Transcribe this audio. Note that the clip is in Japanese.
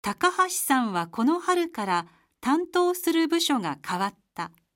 高橋さんはこの春から担当する部署が変わった。